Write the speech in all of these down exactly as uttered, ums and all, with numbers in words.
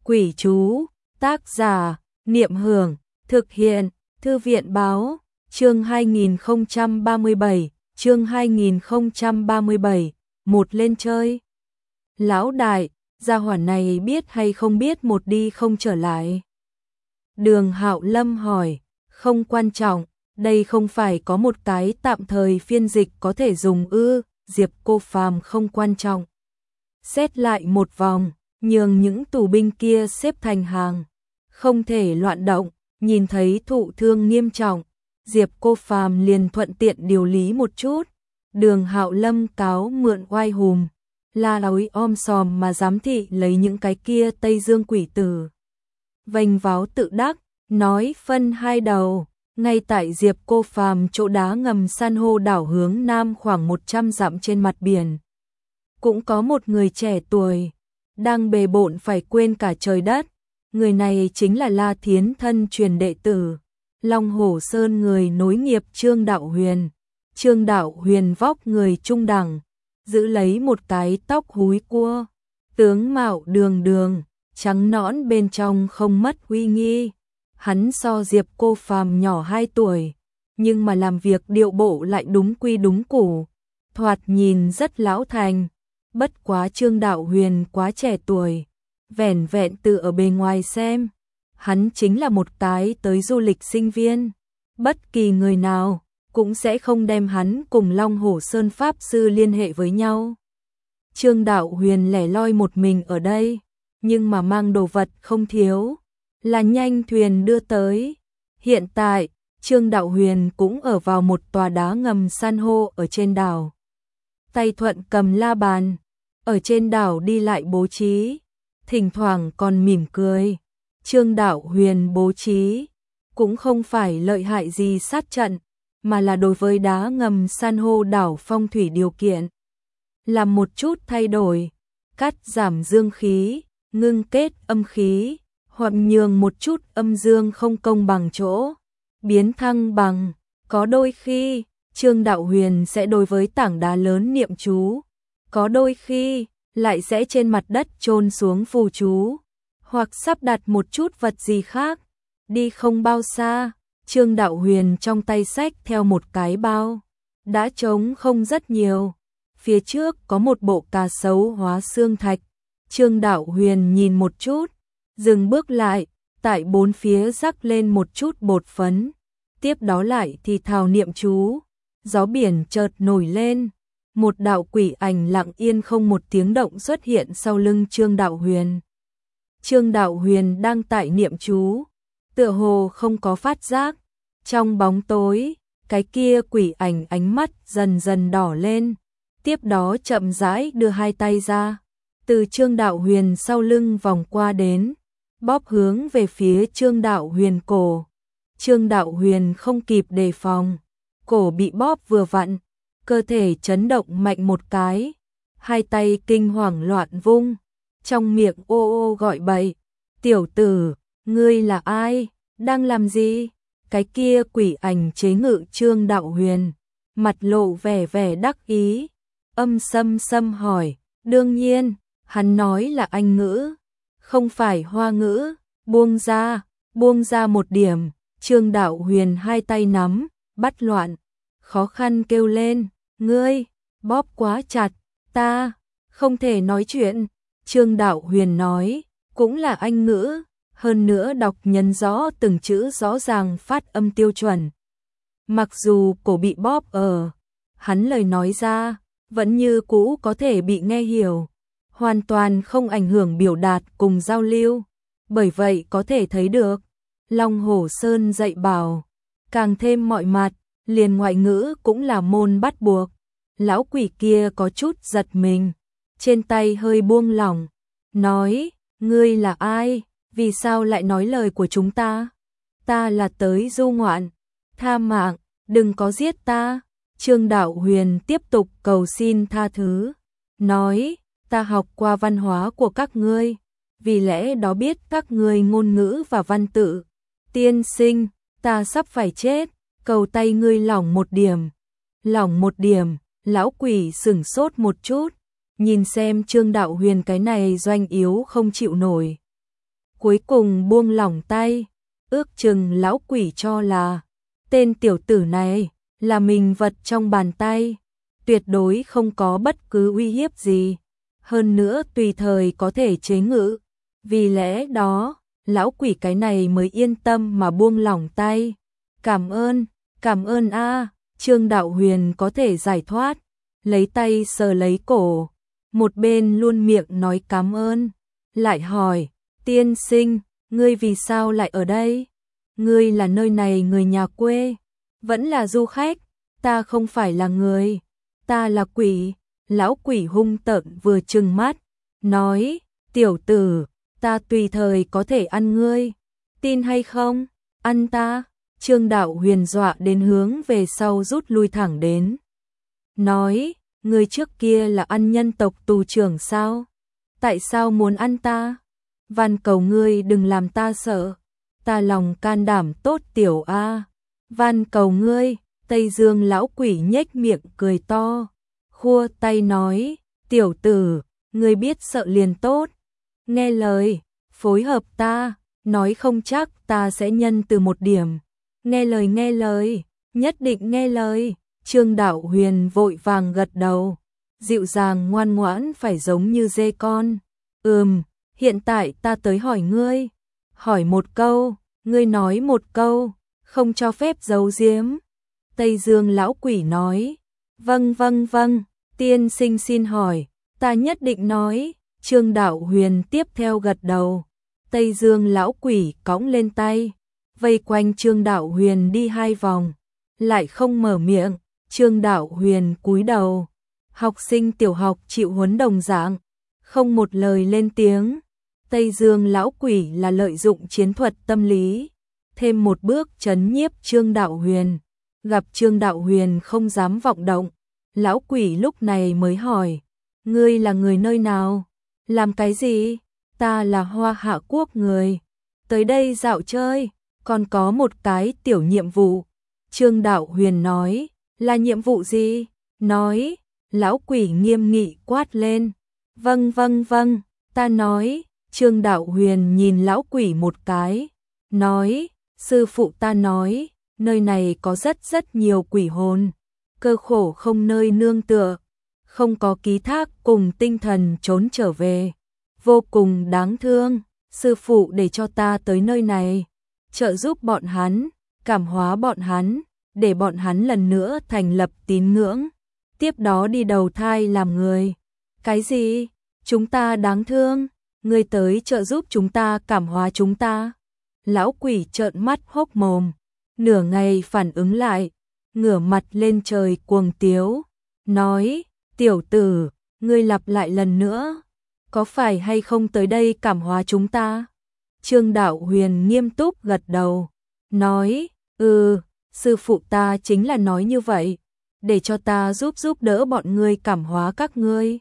Quỷ chú, tác giả, Niệm Hưởng, thực hiện, Thư viện báo, chương hai nghìn không trăm ba mươi bảy, chương hai nghìn không trăm ba mươi bảy, một lên chơi. Lão đại, gia hỏa này biết hay không biết một đi không trở lại? Đường Hạo Lâm hỏi, không quan trọng, đây không phải có một cái tạm thời phiên dịch có thể dùng ư? Diệp Cô Phàm không quan trọng. Xét lại một vòng, nhường những tù binh kia xếp thành hàng, không thể loạn động, nhìn thấy thụ thương nghiêm trọng, Diệp Cô Phàm liền thuận tiện điều lý một chút. Đường Hạo Lâm cáo mượn oai hùm, la lối om sòm mà giám thị lấy những cái kia Tây Dương quỷ tử. Vênh váo tự đắc, nói phân hai đầu, ngay tại Diệp Cô Phàm chỗ đá ngầm san hô đảo hướng nam khoảng một trăm dặm trên mặt biển. Cũng có một người trẻ tuổi, đang bề bộn phải quên cả trời đất, người này chính là La Thiến thân truyền đệ tử, Long Hổ Sơn người nối nghiệp Trương Đạo Huyền. Trương Đạo Huyền vóc người trung đẳng, giữ lấy một cái tóc húi cua, tướng mạo đường đường, trắng nõn bên trong không mất uy nghi. Hắn so Diệp Cô Phàm nhỏ hai tuổi, nhưng mà làm việc điệu bộ lại đúng quy đúng củ, thoạt nhìn rất lão thành. Bất quá Trương Đạo Huyền quá trẻ tuổi, vẻn vẹn từ ở bề ngoài xem, hắn chính là một cái tới du lịch sinh viên. Bất kỳ người nào cũng sẽ không đem hắn cùng Long Hổ Sơn Pháp Sư liên hệ với nhau. Trương Đạo Huyền lẻ loi một mình ở đây, nhưng mà mang đồ vật không thiếu, là nhanh thuyền đưa tới. Hiện tại, Trương Đạo Huyền cũng ở vào một tòa đá ngầm san hô ở trên đảo. Tay thuận cầm la bàn, ở trên đảo đi lại bố trí, thỉnh thoảng còn mỉm cười. Trương Đạo Huyền bố trí cũng không phải lợi hại gì sát trận, mà là đối với đá ngầm san hô đảo phong thủy điều kiện, làm một chút thay đổi, cắt giảm dương khí, ngưng kết âm khí, hoặc nhường một chút âm dương không công bằng chỗ, biến thăng bằng. Có đôi khi, Trương Đạo Huyền sẽ đối với tảng đá lớn niệm chú, có đôi khi lại sẽ trên mặt đất chôn xuống phù chú, hoặc sắp đặt một chút vật gì khác. Đi không bao xa, Trương Đạo Huyền trong tay xách theo một cái bao, đã trống không rất nhiều. Phía trước có một bộ cà sấu hóa xương thạch. Trương Đạo Huyền nhìn một chút, dừng bước lại, tại bốn phía rắc lên một chút bột phấn, tiếp đó lại thì thào niệm chú. Gió biển chợt nổi lên, một đạo quỷ ảnh lặng yên không một tiếng động xuất hiện sau lưng Trương Đạo Huyền. Trương Đạo Huyền đang tại niệm chú, tựa hồ không có phát giác. Trong bóng tối, cái kia quỷ ảnh ánh mắt dần dần đỏ lên, tiếp đó chậm rãi đưa hai tay ra, từ Trương Đạo Huyền sau lưng vòng qua đến, bóp hướng về phía Trương Đạo Huyền cổ. Trương Đạo Huyền không kịp đề phòng, cổ bị bóp vừa vặn, cơ thể chấn động mạnh một cái, hai tay kinh hoàng loạn vung, trong miệng ô ô gọi bậy. Tiểu tử, ngươi là ai, đang làm gì? Cái kia quỷ ảnh chế ngự Trương Đạo Huyền, mặt lộ vẻ vẻ đắc ý, âm sâm sâm hỏi. Đương nhiên, hắn nói là Anh ngữ, không phải Hoa ngữ. Buông ra, buông ra một điểm. Trương Đạo Huyền hai tay nắm, bắt loạn, khó khăn kêu lên, ngươi, bóp quá chặt, ta, không thể nói chuyện. Trương Đạo Huyền nói, cũng là Anh ngữ, hơn nữa đọc nhấn rõ từng chữ rõ ràng phát âm tiêu chuẩn. Mặc dù cổ bị bóp ở, hắn lời nói ra, vẫn như cũ có thể bị nghe hiểu, hoàn toàn không ảnh hưởng biểu đạt cùng giao lưu. Bởi vậy có thể thấy được, Long Hổ Sơn dạy bảo, càng thêm mọi mặt, liền ngoại ngữ cũng là môn bắt buộc. Lão quỷ kia có chút giật mình, trên tay hơi buông lỏng, nói, ngươi là ai, vì sao lại nói lời của chúng ta? Ta là tới du ngoạn, tha mạng, đừng có giết ta. Trương Đạo Huyền tiếp tục cầu xin tha thứ, nói, ta học qua văn hóa của các ngươi, vì lẽ đó biết các ngươi ngôn ngữ và văn tự. Tiên sinh, ta sắp phải chết, cầu tay ngươi lỏng một điểm. Lỏng một điểm, lão quỷ sửng sốt một chút, nhìn xem Trương Đạo Huyền cái này doanh yếu không chịu nổi. cuối cùng buông lỏng tay, ước chừng lão quỷ cho là tên tiểu tử này là mình vật trong bàn tay, tuyệt đối không có bất cứ uy hiếp gì, hơn nữa tùy thời có thể chế ngự, vì lẽ đó, lão quỷ cái này mới yên tâm mà buông lỏng tay. Cảm ơn, cảm ơn a. Trương Đạo Huyền có thể giải thoát, lấy tay sờ lấy cổ, một bên luôn miệng nói cảm ơn, lại hỏi, tiên sinh, ngươi vì sao lại ở đây? Ngươi là nơi này người nhà quê, vẫn là du khách, ta không phải là người, ta là quỷ. Lão quỷ hung tợn vừa trừng mắt, nói, tiểu tử, ta tùy thời có thể ăn ngươi, tin hay không, ăn ta. Trương Đạo Huyền dọa đến hướng về sau rút lui thẳng đến. Nói, ngươi trước kia là ăn nhân tộc tù trưởng sao? Tại sao muốn ăn ta? Van cầu ngươi đừng làm ta sợ, ta lòng can đảm tốt tiểu a. Van cầu ngươi, Tây Dương lão quỷ nhếch miệng cười to, khua tay nói, tiểu tử, ngươi biết sợ liền tốt, nghe lời, phối hợp ta, nói không chắc ta sẽ nhân từ một điểm. Nghe lời nghe lời, nhất định nghe lời. Trương Đạo Huyền vội vàng gật đầu, dịu dàng ngoan ngoãn phải giống như dê con. Ừm, hiện tại ta tới hỏi ngươi, hỏi một câu, ngươi nói một câu, không cho phép giấu giếm. Tây Dương lão quỷ nói, vâng vâng vâng, tiên sinh xin hỏi, ta nhất định nói. Trương Đạo Huyền tiếp theo gật đầu. Tây Dương lão quỷ cõng lên tay, vây quanh Trương Đạo Huyền đi hai vòng, lại không mở miệng. Trương Đạo Huyền cúi đầu, học sinh tiểu học chịu huấn đồng dạng, không một lời lên tiếng. Tây Dương lão quỷ là lợi dụng chiến thuật tâm lý, thêm một bước trấn nhiếp Trương Đạo Huyền. Gặp Trương Đạo Huyền không dám vọng động, lão quỷ lúc này mới hỏi, ngươi là người nơi nào? Làm cái gì? Ta là Hoa Hạ Quốc người, tới đây dạo chơi, còn có một cái tiểu nhiệm vụ. Trương Đạo Huyền nói, là nhiệm vụ gì? Nói, lão quỷ nghiêm nghị quát lên, vâng vâng vâng, ta nói. Trương Đạo Huyền nhìn lão quỷ một cái, nói, sư phụ ta nói, nơi này có rất rất nhiều quỷ hồn, cơ khổ không nơi nương tựa, không có ký thác cùng tinh thần trốn trở về, vô cùng đáng thương. Sư phụ để cho ta tới nơi này, trợ giúp bọn hắn, cảm hóa bọn hắn, để bọn hắn lần nữa thành lập tín ngưỡng, tiếp đó đi đầu thai làm người. Cái gì? Chúng ta đáng thương? Ngươi tới trợ giúp chúng ta cảm hóa chúng ta? Lão quỷ trợn mắt hốc mồm, nửa ngày phản ứng lại, ngửa mặt lên trời cuồng tiếu, nói, tiểu tử, ngươi lặp lại lần nữa, có phải hay không tới đây cảm hóa chúng ta? Trương Đạo Huyền nghiêm túc gật đầu, nói, ừ, sư phụ ta chính là nói như vậy, để cho ta giúp giúp đỡ bọn ngươi cảm hóa các ngươi.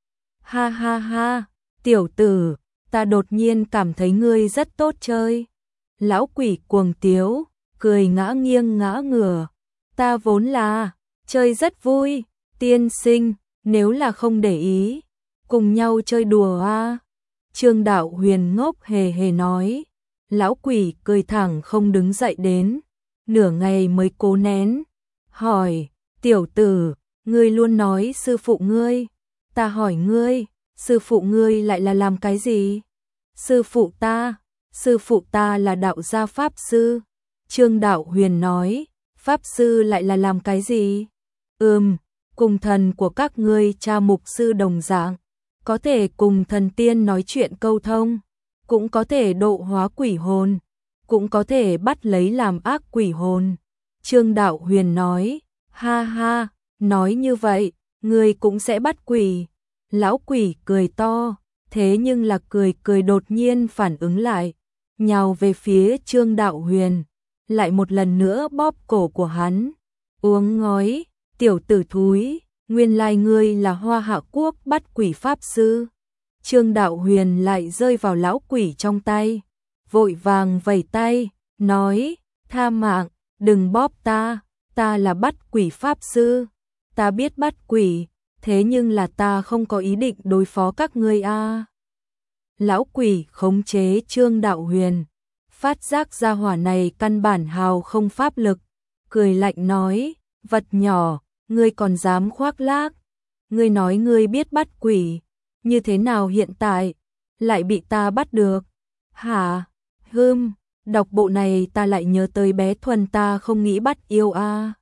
Ha ha ha, tiểu tử, ta đột nhiên cảm thấy ngươi rất tốt chơi. Lão quỷ cuồng tiếu, cười ngã nghiêng ngã ngửa, ta vốn là, chơi rất vui, tiên sinh, nếu là không để ý, cùng nhau chơi đùa a. Trương Đạo Huyền ngốc hề hề nói, lão quỷ cười thẳng không đứng dậy đến, nửa ngày mới cố nén, hỏi, tiểu tử, ngươi luôn nói sư phụ ngươi, ta hỏi ngươi, sư phụ ngươi lại là làm cái gì? Sư phụ ta, sư phụ ta là đạo gia pháp sư. Trương Đạo Huyền nói, pháp sư lại là làm cái gì? Ừm, cùng thần của các ngươi cha mục sư đồng dạng, có thể cùng thần tiên nói chuyện câu thông, cũng có thể độ hóa quỷ hồn, cũng có thể bắt lấy làm ác quỷ hồn. Trương Đạo Huyền nói, ha ha, nói như vậy, ngươi cũng sẽ bắt quỷ. Lão quỷ cười to, thế nhưng là cười cười đột nhiên phản ứng lại, nhào về phía Trương Đạo Huyền, lại một lần nữa bóp cổ của hắn, uống ngói, tiểu tử thúi, nguyên lai ngươi là Hoa Hạ Quốc bắt quỷ pháp sư. Trương Đạo Huyền lại rơi vào lão quỷ trong tay, vội vàng vẩy tay, nói, tha mạng, đừng bóp ta, ta là bắt quỷ pháp sư, ta biết bắt quỷ, thế nhưng là ta không có ý định đối phó các ngươi a. Lão quỷ khống chế Trương Đạo Huyền, phát giác ra hỏa này căn bản hào không pháp lực, cười lạnh nói, vật nhỏ, ngươi còn dám khoác lác, ngươi nói ngươi biết bắt quỷ, như thế nào hiện tại, lại bị ta bắt được, hả, hưm, đọc bộ này ta lại nhớ tới bé Thuần ta không nghĩ bắt yêu a.